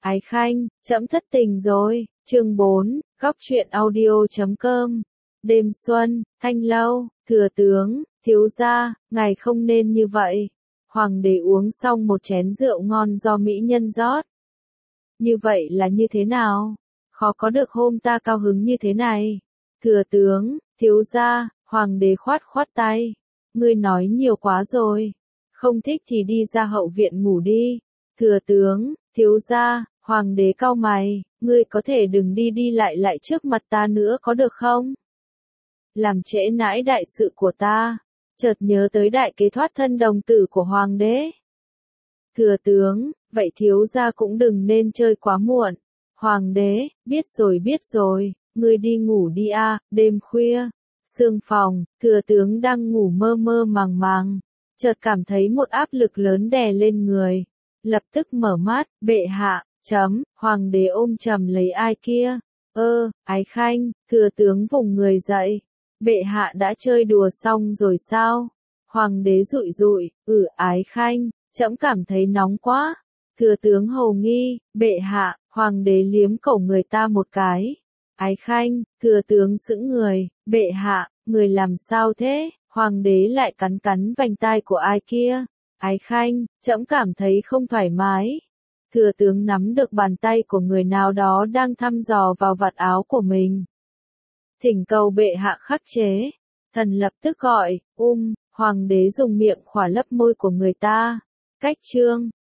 Ái khanh, trẫm thất tình rồi. Chương 4, góc truyện audio.com. Đêm xuân, thanh lâu, thừa tướng, thiếu gia, ngài không nên như vậy. Hoàng đế uống xong một chén rượu ngon do mỹ nhân rót. Như vậy là như thế nào? Khó có được hôm ta cao hứng như thế này. Thừa tướng, thiếu gia, hoàng đế khoát khoát tay. Ngươi nói nhiều quá rồi. Không thích thì đi ra hậu viện ngủ đi. Thừa tướng, thiếu gia, hoàng đế cau mày, ngươi có thể đừng đi đi lại trước mặt ta nữa có được không? Làm trễ nãi đại sự của ta. Chợt nhớ tới đại kế thoát thân đồng tử của hoàng đế. Thừa tướng, vậy thiếu gia cũng đừng nên chơi quá muộn. Hoàng đế, biết rồi, ngươi đi ngủ đi a, đêm khuya. Sương phòng, thừa tướng đang ngủ mơ mơ màng màng, chợt cảm thấy một áp lực lớn đè lên người. Lập tức mở mắt, bệ hạ, hoàng đế ôm chầm lấy ai kia. Ái khanh, thừa tướng vùng người dậy. Bệ hạ đã chơi đùa xong rồi sao? Hoàng đế rụi rụi, ái khanh, trẫm cảm thấy nóng quá. Thừa tướng hầu nghi, bệ hạ, hoàng đế liếm cổ người ta một cái. Ái khanh, thừa tướng sững người, bệ hạ, người làm sao thế? Hoàng đế lại cắn cắn vành tai của ai kia. Ái khanh, trẫm cảm thấy không thoải mái. Thừa tướng nắm được bàn tay của người nào đó đang thăm dò vào vạt áo của mình. Thỉnh cầu bệ hạ khắc chế. Thần lập tức gọi, hoàng đế dùng miệng khỏa lấp môi của người ta. Cách chương